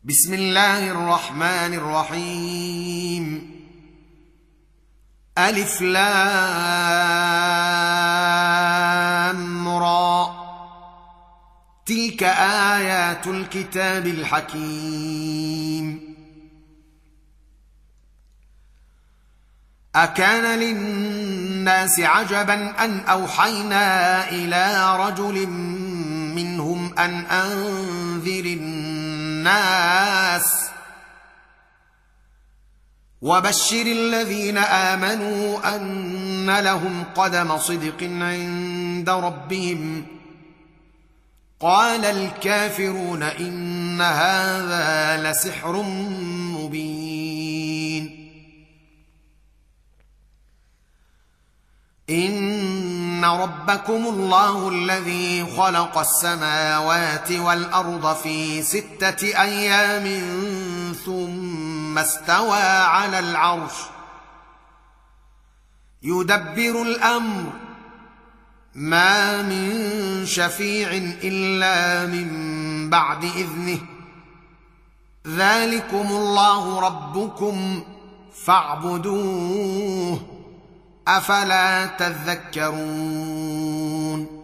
بسم الله الرحمن الرحيم. ألف لام را، تلك آيات الكتاب الحكيم. أكان للناس عجبا أن أوحينا إلى رجل منهم أن أنذر الناس وبشر الذين آمنوا أن لهم قدم صدق عند ربهم. قال الكافرون إن هذا لسحر مبين. إن ربكم الله الذي خلق السماوات والأرض في 6 أيام ثم استوى على العرش يدبر الأمر ما من شفيع إلا من بعد إذنه. ذلكم الله ربكم فاعبدوه أفلا تذكرون.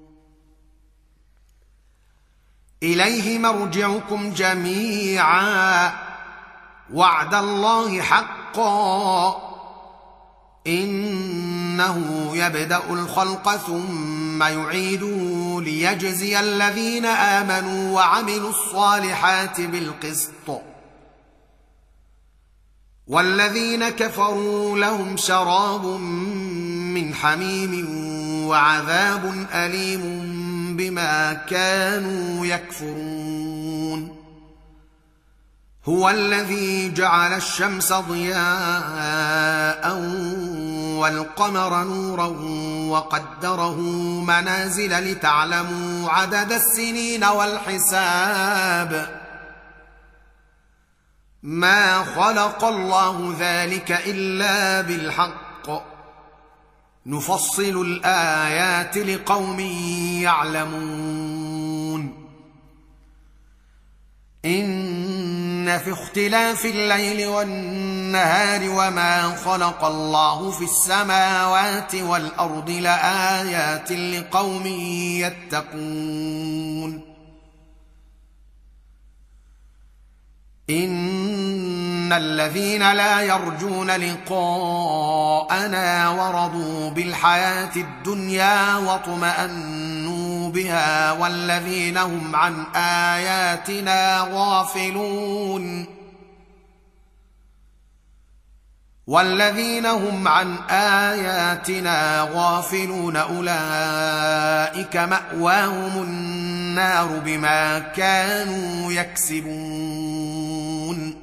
إليه مرجعكم جميعا وعد الله حقا إنه يبدأ الخلق ثم يعيده ليجزي الذين آمنوا وعملوا الصالحات بالقسط والذين كفروا لهم شراب من حميم وعذاب أليم بما كانوا يكفرون. هو الذي جعل الشمس ضياء والقمر نورا وقدره منازل لتعلموا عدد السنين والحساب. ما خلق الله ذلك إلا بالحق نفصل الآيات لقوم يعلمون. إن في اختلاف الليل والنهار وما خلق الله في السماوات والأرض لآيات لقوم يتقون. إن الذين لا يرجون لقاءنا ورضوا بالحياة الدنيا واطمأنوا بها والذين هم عن آياتنا غافلون أولئك مأواهم النار بما كانوا يكسبون.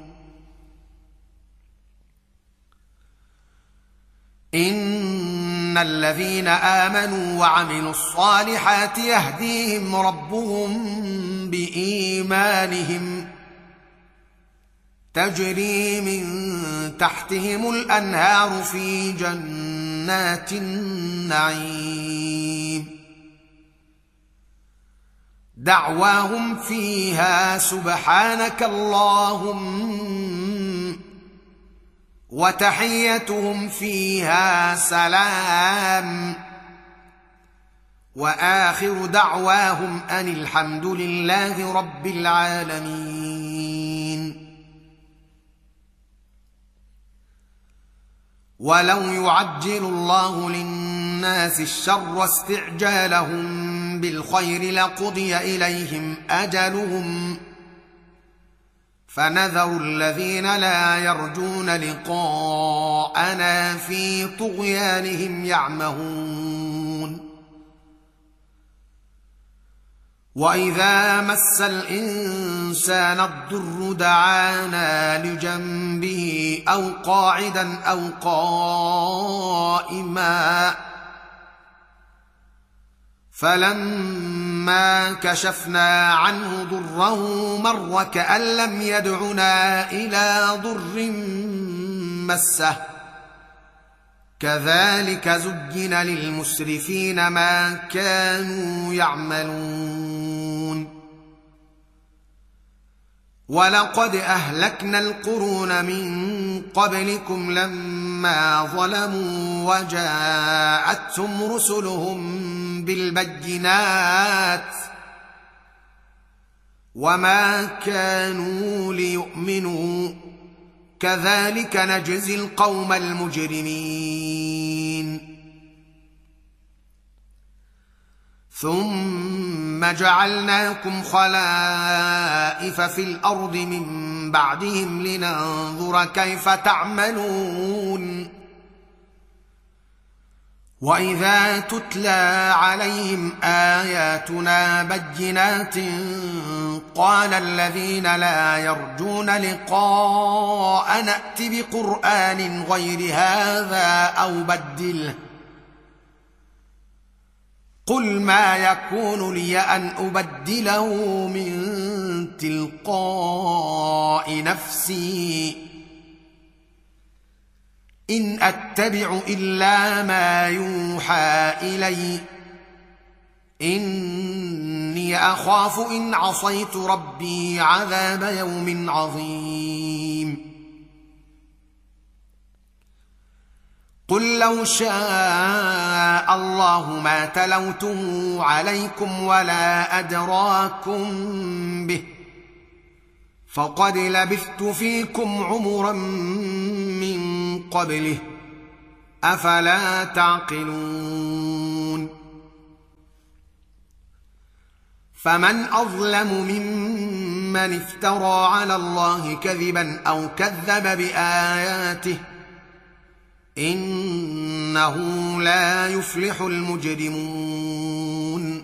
إن الذين آمنوا وعملوا الصالحات يهديهم ربهم بإيمانهم تجري من تحتهم الأنهار في جنات النعيم. دعواهم فيها سبحانك اللهم وتحيتهم فيها سلام وآخر دعواهم أن الحمد لله رب العالمين. ولو يعجل الله للناس الشر استعجالهم بالخير لقضي إليهم أجلهم فنذر الذين لا يرجون لقاءنا في طغيانهم يعمهون. وإذا مس الإنسان الضر دعانا لجنبه أو قاعدا أو قائما فلما كشفنا عنه ضره مر كأن لم يدعنا إلى ضر مسه. كذلك زين للمسرفين ما كانوا يعملون. ولقد أهلكنا القرون من قبلكم لما ظلموا وجاءتهم رسلهم بالبينات وما كانوا ليؤمنوا كذلك نجزي القوم المجرمين ثم جعلناكم خلائف في الأرض من بعدهم لننظر كيف تعملون وإذا تتلى عليهم آياتنا بينات قال الذين لا يرجون لقاء نأت بقرآن غير هذا أو بدله قل ما يكون لي أن أبدله من تلقاء نفسي إن أتبع إلا ما يوحى إلي إني أخاف إن عصيت ربي عذاب يوم عظيم قل لو شاء الله ما تلوته عليكم ولا أدراكم به فقد لبثت فيكم عمرا من قبله أفلا تعقلون فمن أظلم ممن افترى على الله كذبا أو كذب بآياته إنه لا يفلح المجرمون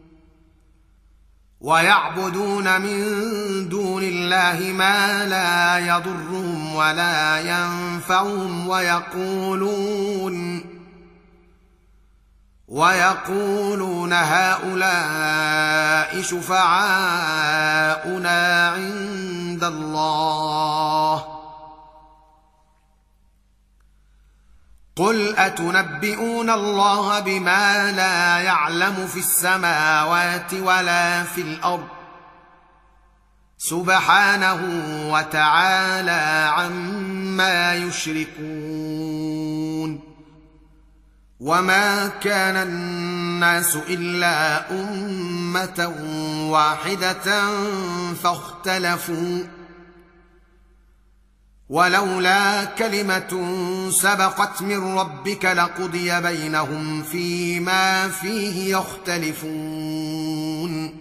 ويعبدون من دون الله ما لا يضرهم ولا ينفعهم ويقولون هؤلاء شفعاؤنا عند الله قل أتنبئون الله بما لا يعلم في السماوات ولا في الأرض سبحانه وتعالى عما يشركون وما كان الناس إلا أمة واحدة فاختلفوا ولولا كلمة سبقت من ربك لقضي بينهم فيما فيه يختلفون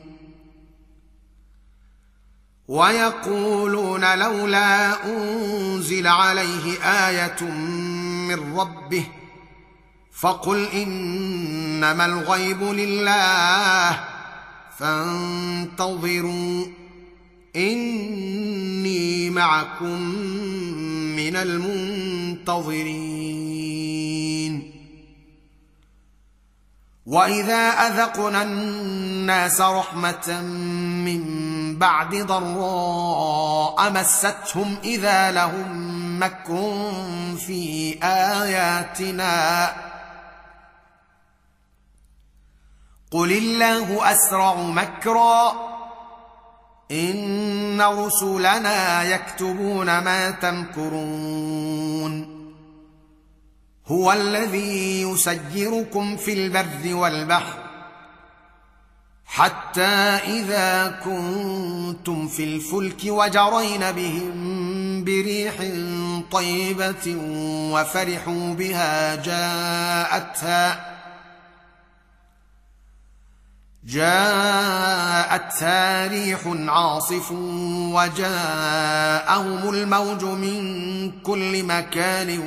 ويقولون لولا أنزل عليه آية من ربه فقل إنما الغيب لله فانتظروا إني معكم من المنتظرين وإذا أذقنا الناس رحمة من بعد ضراء مستهم إذا لهم مكر في آياتنا قل الله أسرع مكرا إن رسلنا يكتبون ما تمكرون هو الذي يسيركم في البر والبحر حتى إذا كنتم في الفلك وجرين بهم بريح طيبة وفرحوا بها جاءتها ريح عاصف وجاءهم الموج من كل مكان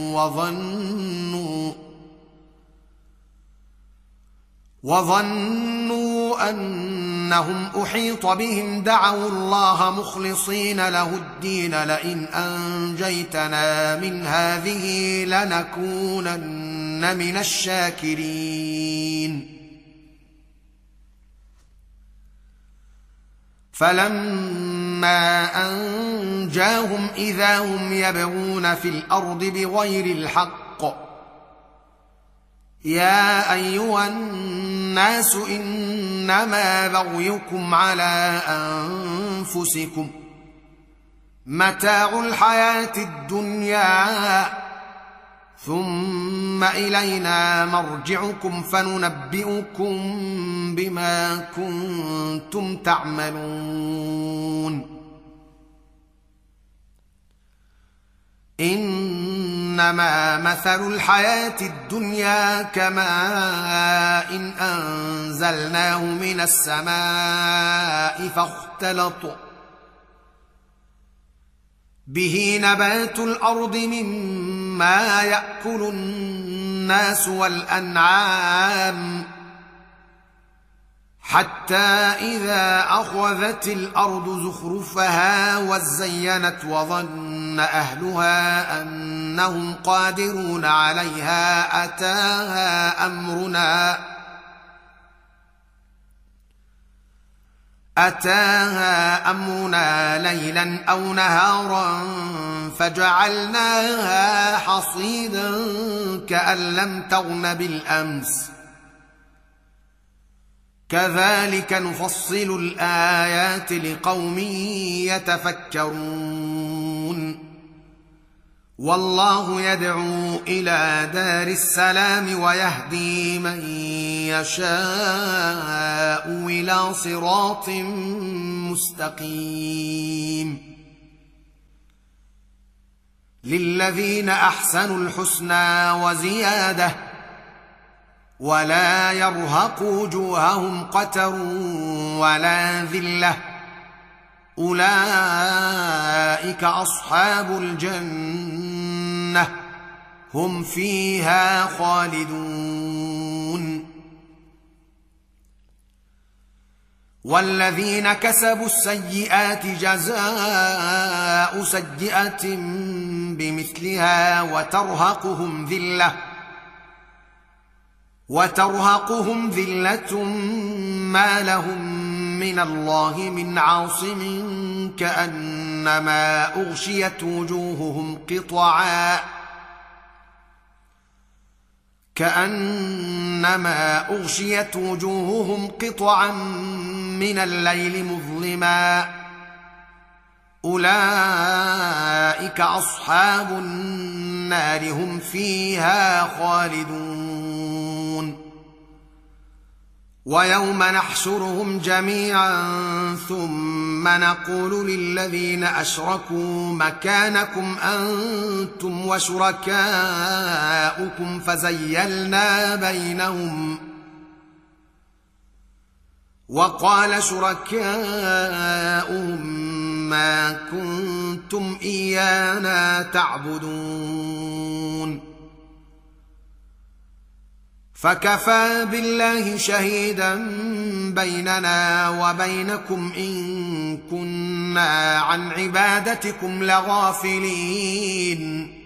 وظنوا أنهم أحيط بهم دعوا الله مخلصين له الدين لئن أنجيتنا من هذه لنكونن من الشاكرين فلما أنجاهم إذا هم يبغون في الأرض بغير الحق يا أيها الناس إنما بغيكم على أنفسكم متاع الحياة الدنيا ثم إلينا مرجعكم فننبئكم بما كنتم تعملون إنما مثل الحياة الدنيا كماء إن أنزلناه من السماء فاختلط به نبات الأرض مما يأكل الناس والأنعام حتى إذا أخذت الأرض زخرفها وزينت وظن أهلها أنهم قادرون عليها أتاها أمرنا ليلا أو نهارا فجعلناها حصيدا كأن لم تغن بالأمس كذلك نفصل الآيات لقوم يتفكرون والله يدعو إلى دار السلام ويهدي من يشاء إلى صراط مستقيم للذين أحسنوا الحسنى وزيادة ولا يرهق وجوههم قتر ولا ذلة أولئك أصحاب الجنة هم فيها خالدون والذين كسبوا السيئات جزاء سيئة بمثلها وترهقهم ذلة ما لهم من الله من عاصم كأنما أغشيت وجوههم قطعا من الليل مظلما أولئك أصحاب النار هم فيها خالدون ويوم نحشرهم جميعا ثم نقول للذين أشركوا مكانكم أنتم وشركاؤكم فزيلنا بينهم وقال شركاؤهم ما كنتم إيانا تعبدون فكفى بالله شهيدا بيننا وبينكم إن كنا عن عبادتكم لغافلين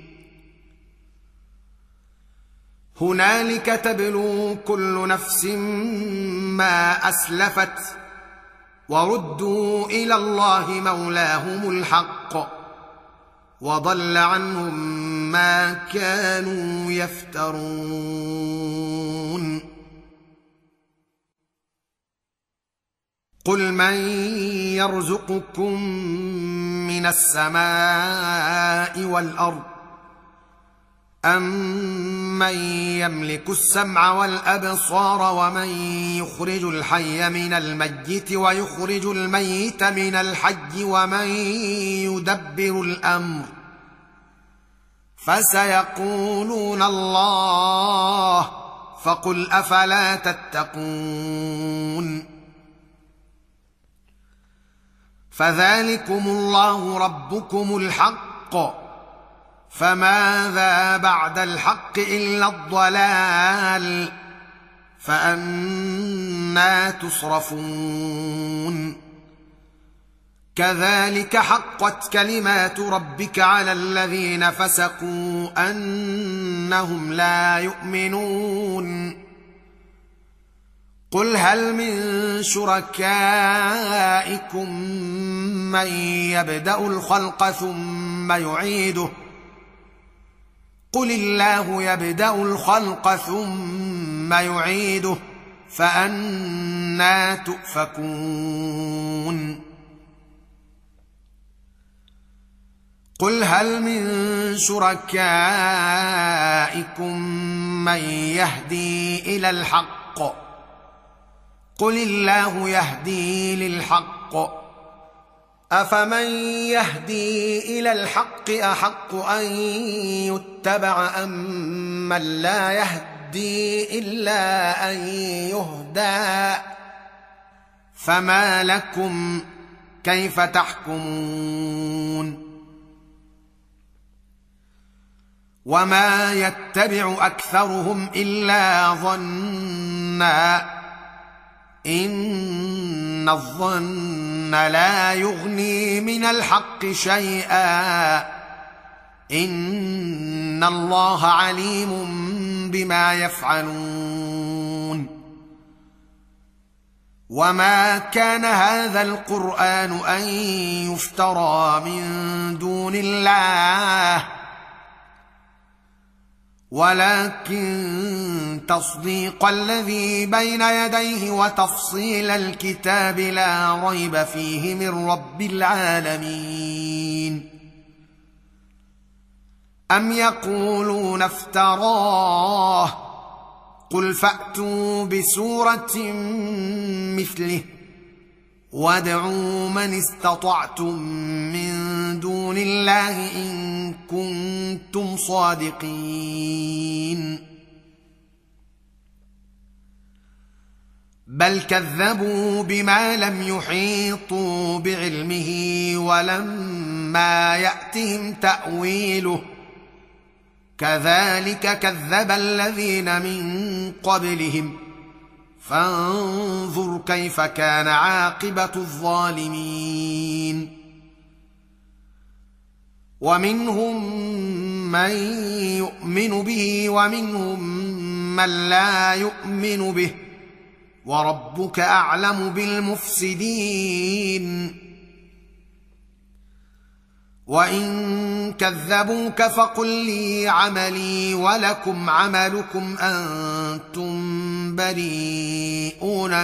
هنالك تبلو كل نفس ما أسلفت وردوا إلى الله مولاهم الحق وضل عنهم ما كانوا يفترون قل من يرزقكم من السماء والأرض أَمَّن يَمْلِكُ السَّمْعَ وَالْأَبْصَارَ وَمَن يُخْرِجُ الْحَيَّ مِنَ الْمَيِّتِ وَيُخْرِجُ الْمَيِّتَ مِنَ الْحَيِّ وَمَن يُدَبِّرُ الْأَمْرَ فَسَيَقُولُونَ اللَّهُ فَقُلْ أَفَلَا تَتَّقُونَ فَذَلِكُمُ اللَّهُ رَبُّكُمُ الْحَقُّ فماذا بعد الحق إلا الضلال فأنى تصرفون كذلك حقت كلمات ربك على الذين فسقوا أنهم لا يؤمنون قل هل من شركائكم من يبدأ الخلق ثم يعيده قل الله يبدأ الخلق ثم يعيده فأنى تؤفكون قل هل من شركائكم من يهدي إلى الحق قل الله يهدي للحق أفمن يهدي إلى الحق أحق أن يتبع أم من لا يهدي إلا أن يهدى فما لكم كيف تحكمون وما يتبع أكثرهم إلا ظنًّا إن الظن لا يغني من الحق شيئا إن الله عليم بما يفعلون وما كان هذا القرآن أن يفترى من دون الله ولكن تصديق الذي بين يديه وتفصيل الكتاب لا ريب فيه من رب العالمين أم يقولون افتراه قل فأتوا بسورة مثله وادعوا من استطعتم من دون الله إن كنتم صادقين بل كذبوا بما لم يحيطوا بعلمه ولما يأتهم تأويله كذلك كذب الذين من قبلهم فانظر كيف كان عاقبة الظالمين ومنهم من يؤمن به ومنهم من لا يؤمن به وربك أعلم بالمفسدين وإن كذبوك فقل لي عملي ولكم عملكم أنتم بريئون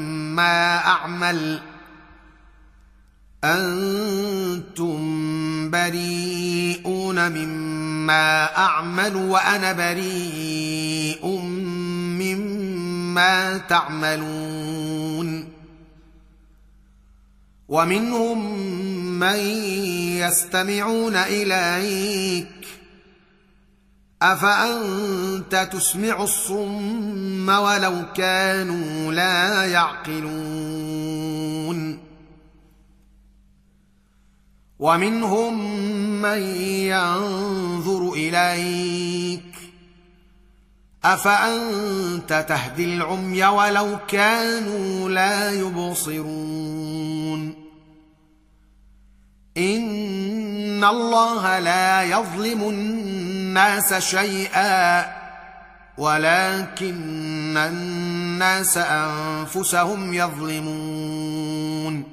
مما أعمل وأنا بريء مما تعملون ومنهم من يستمعون إليك أفأنت تسمع الصم ولو كانوا لا يعقلون ومنهم من ينظر إليك أفأنت تهدي العمي ولو كانوا لا يبصرون إن الله لا يظلم الناس شيئا ولكن الناس أنفسهم يظلمون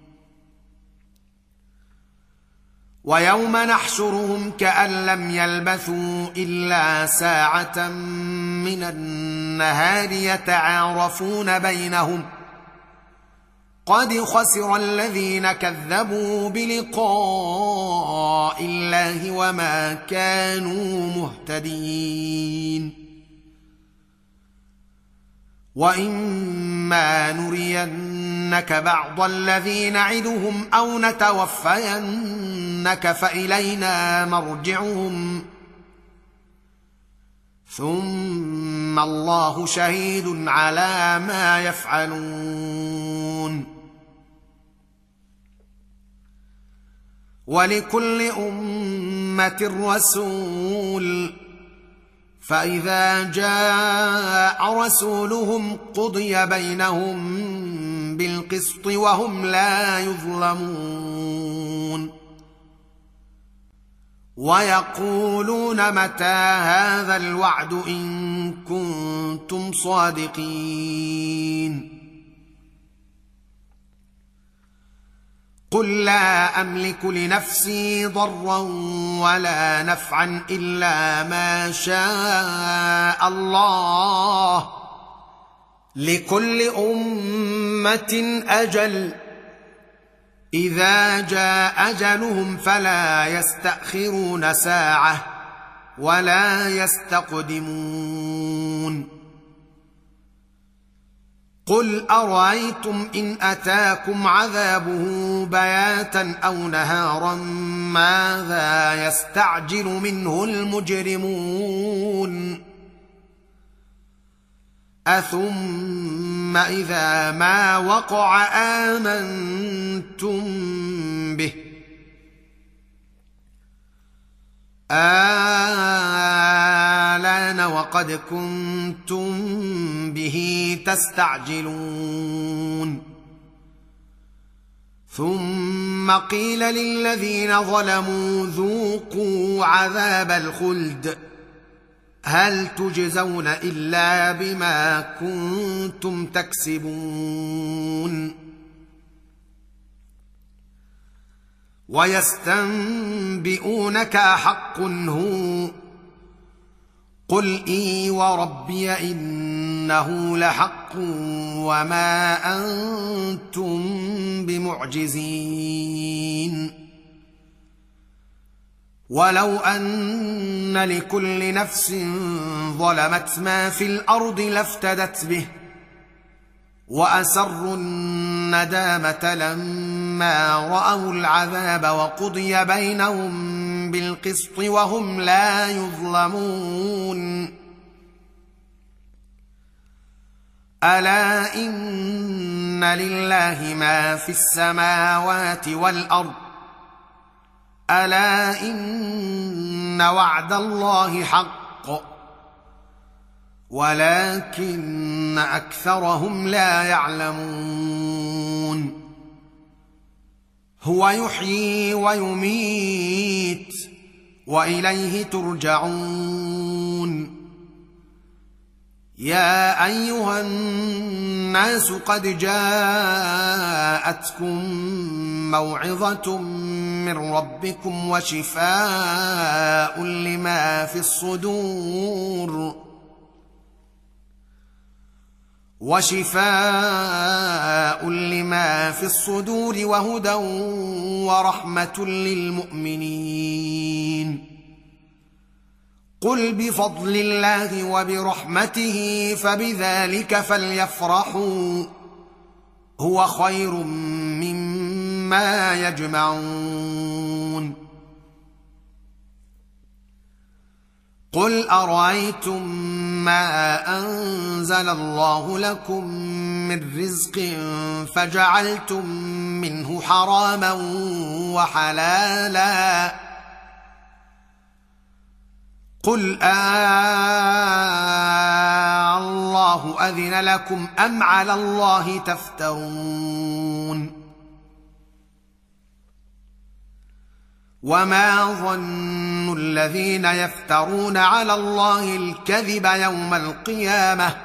ويوم نحشرهم كأن لم يلبثوا إلا ساعة من النهار يتعارفون بينهم قد خسر الذين كذبوا بلقاء الله وما كانوا مهتدين وإما نرينك بعض الذي نعدهم أو نتوفينك فإلينا مرجعهم ثم الله شهيد على ما يفعلون ولكل أمة رسول فإذا جاء رسولهم قضي بينهم بالقسط وهم لا يظلمون ويقولون متى هذا الوعد إن كنتم صادقين قل لا أملك لنفسي ضرا ولا نفعا إلا ما شاء الله لكل أمة أجل إذا جاء أجلهم فلا يستأخرون ساعة ولا يستقدمون. قل أرأيتم إن أتاكم عذابه بياتا أو نهارا ماذا يستعجل منه المجرمون؟ أثم إذا ما وقع آمنتم به آلان وقد كنتم به تستعجلون. ثم قيل للذين ظلموا ذوقوا عذاب الخلد هل تجزون إلا بما كنتم تكسبون. ويستنبئونك أحق هو قل إي وربي إنه لحق وما أنتم بمعجزين. ولو أن لكل نفس ظلمت ما في الأرض لافتدت به وأسروا الندامة لما رأوا العذاب وقضي بينهم بالقسط وهم لا يظلمون. ألا إن لله ما في السماوات والأرض ألا إن وعد الله حق ولكن أكثرهم لا يعلمون. هو يحيي ويميت وإليه ترجعون. يا أيها الناس قد جاءتكم موعظة من ربكم وشفاء لما في الصدور وهدى ورحمة للمؤمنين. قل بفضل الله وبرحمته فبذلك فليفرحوا هو خير مما يجمعون. قل أرأيتم ما أنزل الله لكم من رزق فجعلتم منه حراما وحلالا قل الله أذن لكم أم على الله تفترون. وما ظن الذين يفترون على الله الكذب يوم القيامة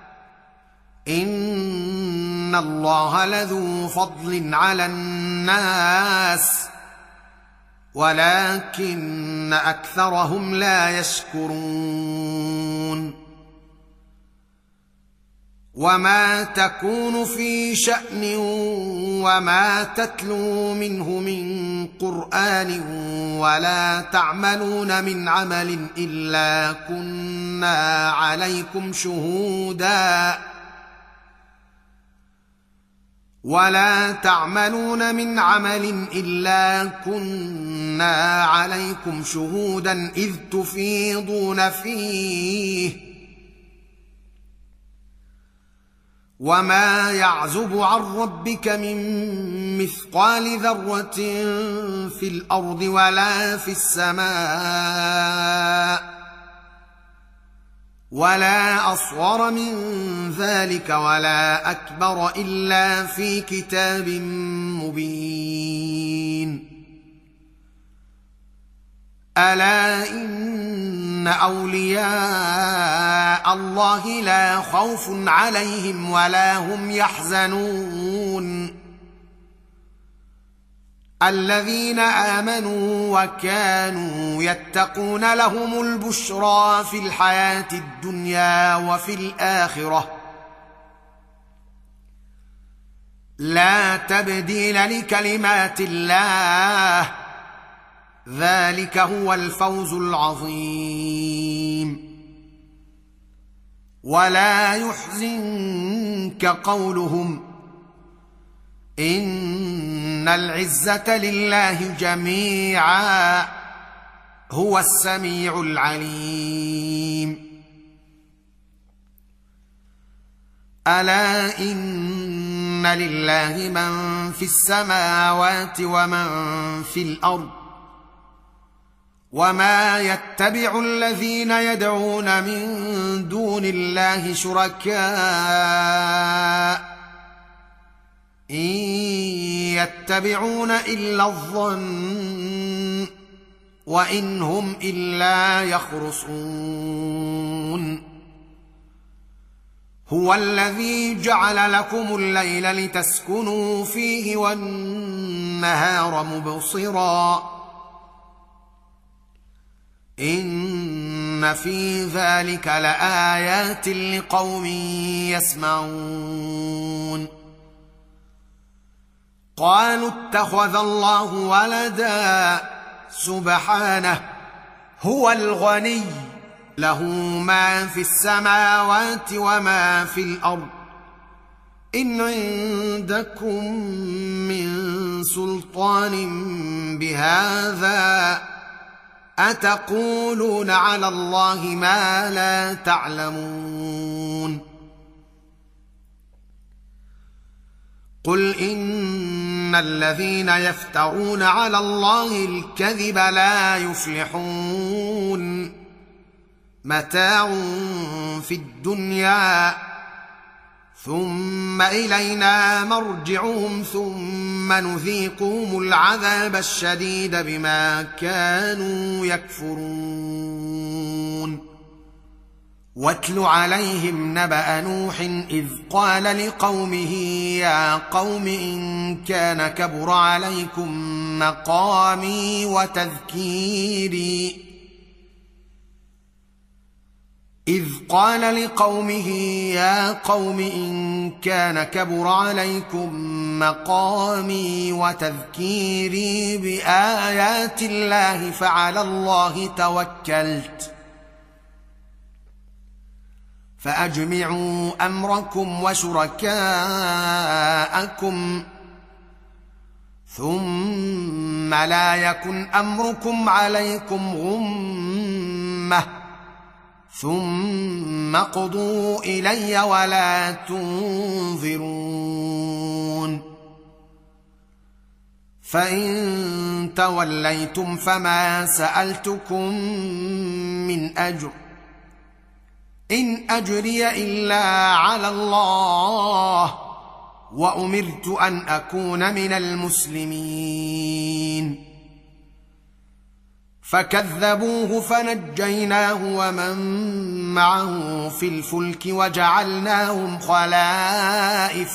إن الله لذو فضل على الناس ولكن أكثرهم لا يشكرون. وما تكون في شأن وما تتلو منه من قرآن ولا تعملون من عمل إلا كنا عليكم شهودا إذ تفيضون فيه وما يعزب عن ربك من مثقال ذرة في الأرض ولا في السماء ولا أصغر من ذلك ولا أكبر إلا في كتاب مبين. ألا إن أولياء الله لا خوف عليهم ولا هم يحزنون الذين آمنوا وكانوا يتقون لهم البشرى في الحياة الدنيا وفي الآخرة لا تبديل لكلمات الله ذلك هو الفوز العظيم. ولا يحزنك قولهم إن العزة لله جميعا هو السميع العليم. ألا إن لله من في السماوات ومن في الأرض وما يتبع الذين يدعون من دون الله شركاء إن يتبعون إلا الظن وإن هم إلا يخرصون. هو الذي جعل لكم الليل لتسكنوا فيه والنهار مبصرا إن في ذلك لآيات لقوم يسمعون. قالوا اتخذ الله ولدا سبحانه هو الغني له ما في السماوات وما في الأرض إن عندكم من سلطان بهذا أتقولون على الله ما لا تعلمون. قل إن الذين يفترون على الله الكذب لا يفلحون متاع في الدنيا ثم إلينا مرجعهم ثم نذيقهم العذاب الشديد بما كانوا يكفرون. واتل عليهم نبأ نوح إذ قال لقومه يا قوم إن كان كبر عليكم مقامي وتذكيري إذ قال لقومه يا قوم إن كان كبر عليكم مقامي وتذكيري بآيات الله فعلى الله توكلت فأجمعوا أمركم وشركاءكم ثم لا يكن أمركم عليكم غمة ثم اقضوا إلي ولا تنظرون. فإن توليتم فما سألتكم من أجر إن أجري إلا على الله وأمرت أن أكون من المسلمين. فكذبوه فنجيناه ومن معه في الفلك وجعلناهم خلائف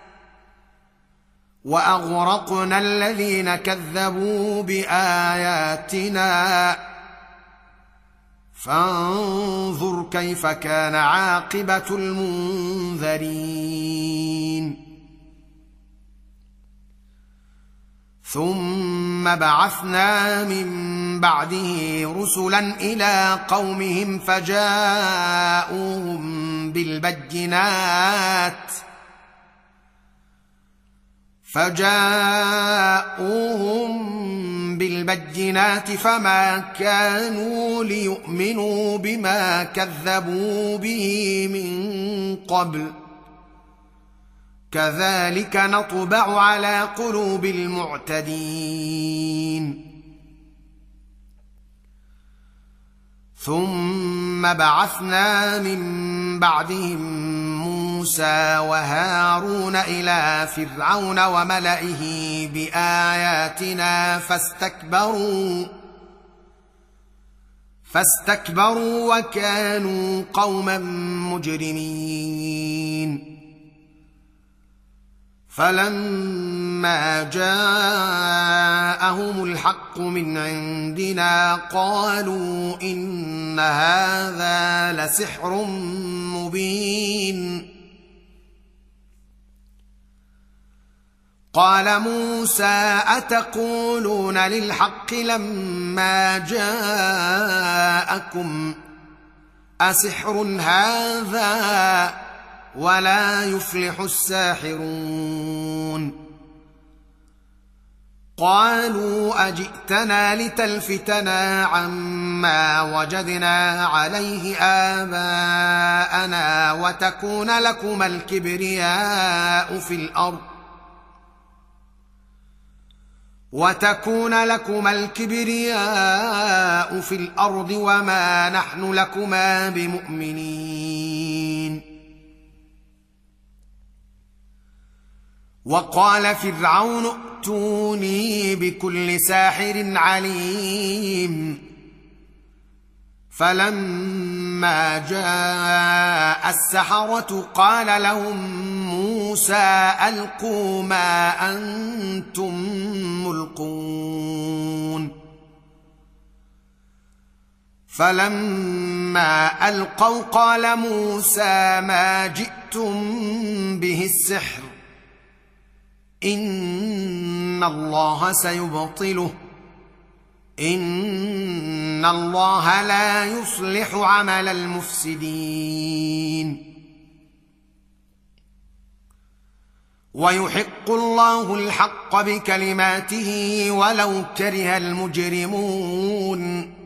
وأغرقنا الذين كذبوا بآياتنا فانظر كيف كان عاقبة المنذرين. ثم بعثنا من بعده رسلا إلى قومهم فجاءوهم بالبينات فما كانوا ليؤمنوا بما كذبوا به من قبل كذلك نطبع على قلوب المعتدين. ثم بعثنا من بعدهم موسى وهارون إلى فرعون وملئه بآياتنا فاستكبروا وكانوا قوما مجرمين. فلما جاءهم الحق من عندنا قالوا إن هذا لسحر مبين. قال موسى أتقولون للحق لما جاءكم أسحر هذا ولا يفلح الساحرون قالوا أجئتنا لتلفتنا عما وجدنا عليه آباءنا وتكون لكما الكبرياء في الأرض وما نحن لكما بمؤمنين. وقال فرعون ائتوني بكل ساحر عليم فلما جاء السحرة قال لهم موسى ألقوا ما أنتم ملقون فلما ألقوا قال موسى ما جئتم به السحر إن الله سيبطله إن الله لا يصلح عمل المفسدين ويحق الله الحق بكلماته ولو كره المجرمون.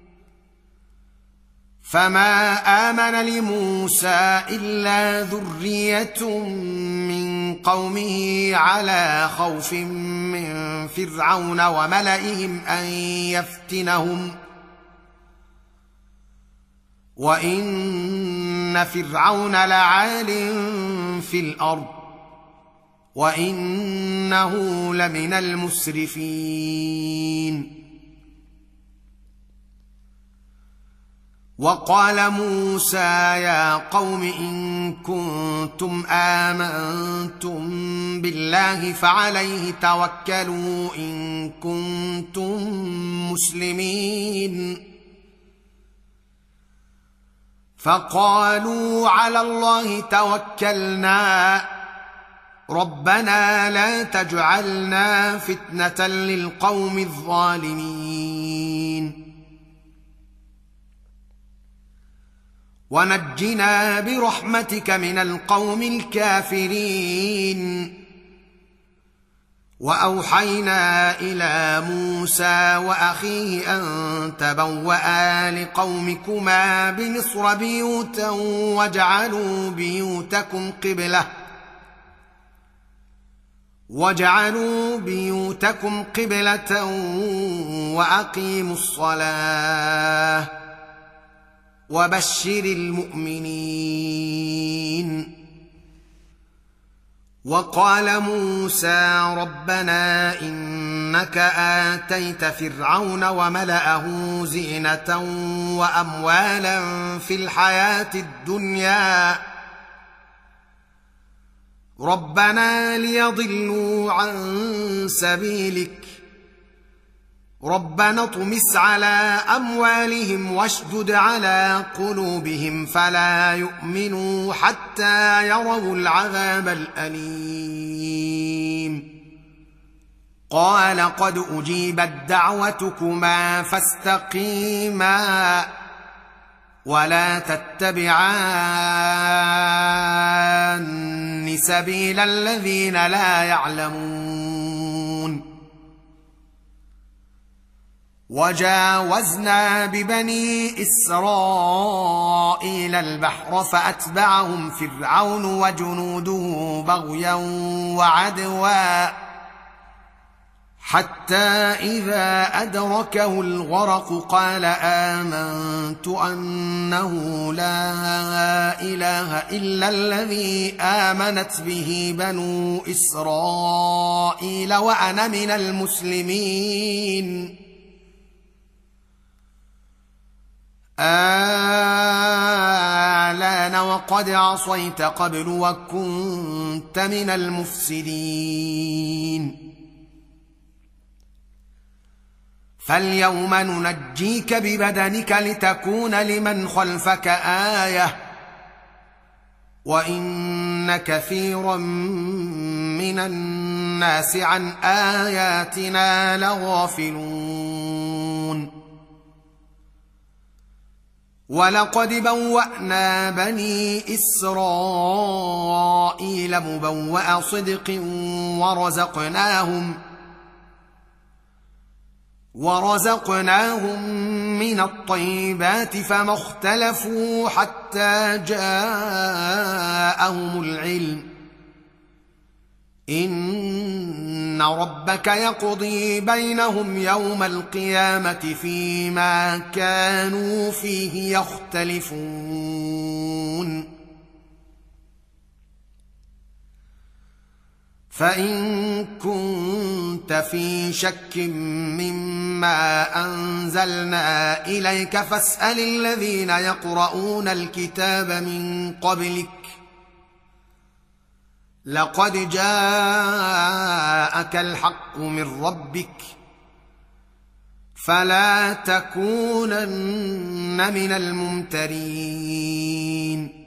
فما آمن لموسى إلا ذرية من قومه على خوف من فرعون وملئهم أن يفتنهم وإن فرعون لعال في الأرض وإنه لمن المسرفين. وقال موسى يا قوم إن كنتم آمنتم بالله فعليه توكلوا إن كنتم مسلمين. فقالوا على الله توكلنا ربنا لا تجعلنا فتنة للقوم الظالمين ونجنا برحمتك من القوم الكافرين. وأوحينا إلى موسى وأخيه أن تبوأ لقومكما بمصر بيوتا وجعلوا بيوتكم قبلة وأقيموا الصلاة وبشر المؤمنين. وقال موسى ربنا إنك آتيت فرعون وملأه زينة وأموالا في الحياة الدنيا ربنا ليضلوا عن سبيلك ربنا اطمس على أموالهم واشدد على قلوبهم فلا يؤمنوا حتى يروا العذاب الأليم. قال قد أجيبت دعوتكما فاستقيما ولا تتبعان سبيل الذين لا يعلمون. وجاوزنا ببني إسرائيل البحر فأتبعهم فرعون وجنوده بغيا وعدوا حتى إذا أدركه الغرق قال آمنت أنه لا إله إلا الذي آمنت به بنو إسرائيل وأنا من المسلمين. آلان وقد عصيت قبل وكنت من المفسدين. فاليوم ننجيك ببدنك لتكون لمن خلفك آية وإن كثيرا من الناس عن آياتنا لغافلون ولقد بوأنا بني إسرائيل مبوأ صدق ورزقناهم من الطيبات فما اختلفوا حتى جاءهم العلم إن ربك يقضي بينهم يوم القيامة فيما كانوا فيه يختلفون فإن كنت في شك مما أنزلنا إليك فاسأل الذين يقرؤون الكتاب من قبلك لقد جاءك الحق من ربك فلا تكونن من الممترين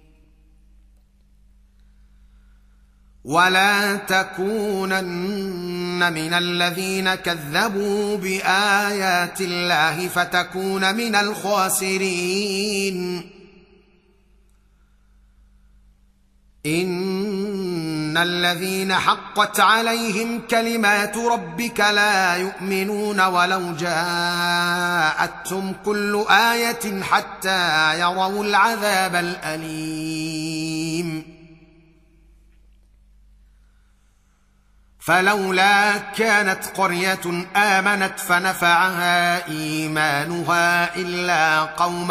ولا تكونن من الذين كذبوا بآيات الله فتكون من الخاسرين إن الذين حقت عليهم كلمات ربك لا يؤمنون ولو جاءتهم كل آية حتى يروا العذاب الأليم فلولا كانت قرية آمنت فنفعها إيمانها إلا قوم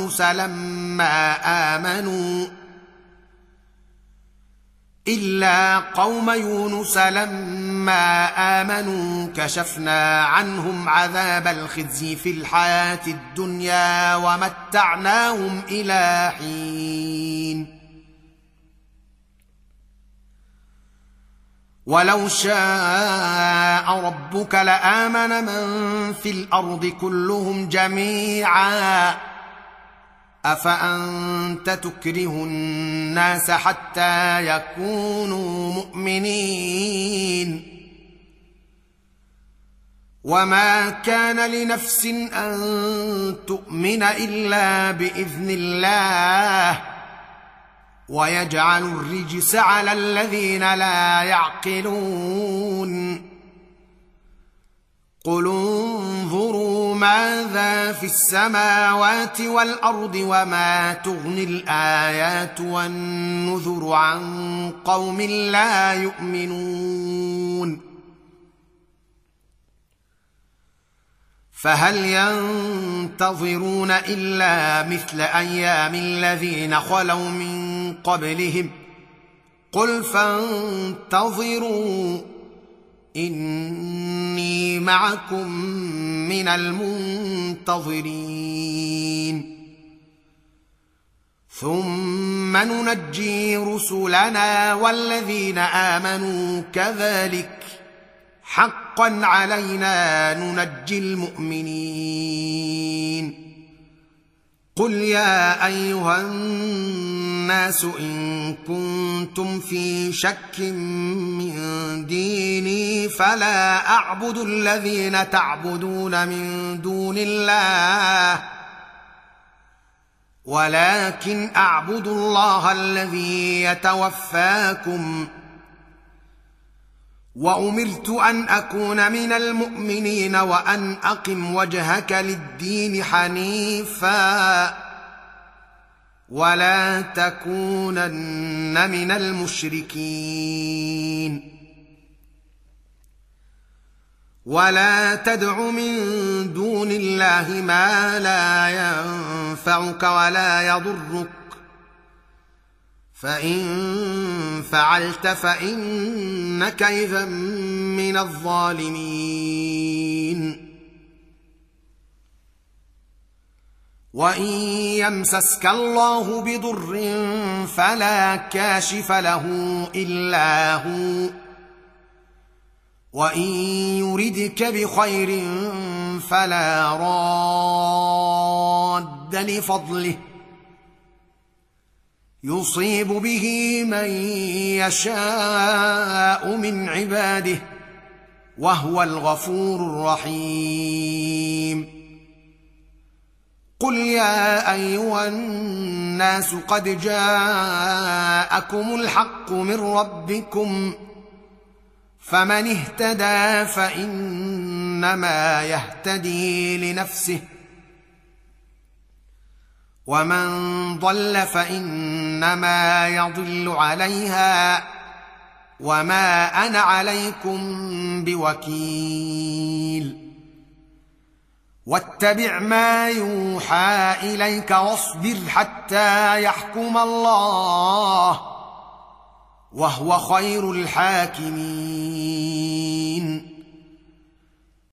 يونس لما آمنوا كشفنا عنهم عذاب الخزي في الحياة الدنيا ومتعناهم إلى حين ولو شاء ربك لآمن من في الأرض كلهم جميعا أفأنت تكره الناس حتى يكونوا مؤمنين وما كان لنفس أن تؤمن إلا بإذن الله ويجعل الرجس على الذين لا يعقلون قل انظروا ماذا في السماوات والأرض وما تغني الآيات والنذر عن قوم لا يؤمنون فهل ينتظرون إلا مثل أيام الذين خلوا من قبلهم قل فانتظروا إني معكم من المنتظرين ثم ننجي رسلنا والذين آمنوا كذلك حقا علينا ننجي المؤمنين قل يا أيها الناس إن كنتم في شك من ديني فلا أعبد الذين تعبدون من دون الله ولكن أعبد الله الذي يتوفاكم وأمرت أن أكون من المؤمنين وأن أقم وجهك للدين حنيفا ولا تكونن من المشركين ولا تدع من دون الله ما لا ينفعك ولا يضرك فإن فعلت فإنك إذا من الظالمين وإن يمسسك الله بضر فلا كاشف له إلا هو وإن يردك بخير فلا راد لفضله يصيب به من يشاء من عباده وهو الغفور الرحيم. قل يا ايها الناس قد جاءكم الحق من ربكم فمن اهتدى فانما يهتدي لنفسه ومن ضل فانما يضل عليها وما انا عليكم بوكيل. واتبع ما يوحى اليك واصبر حتى يحكم الله وهو خير الحاكمين.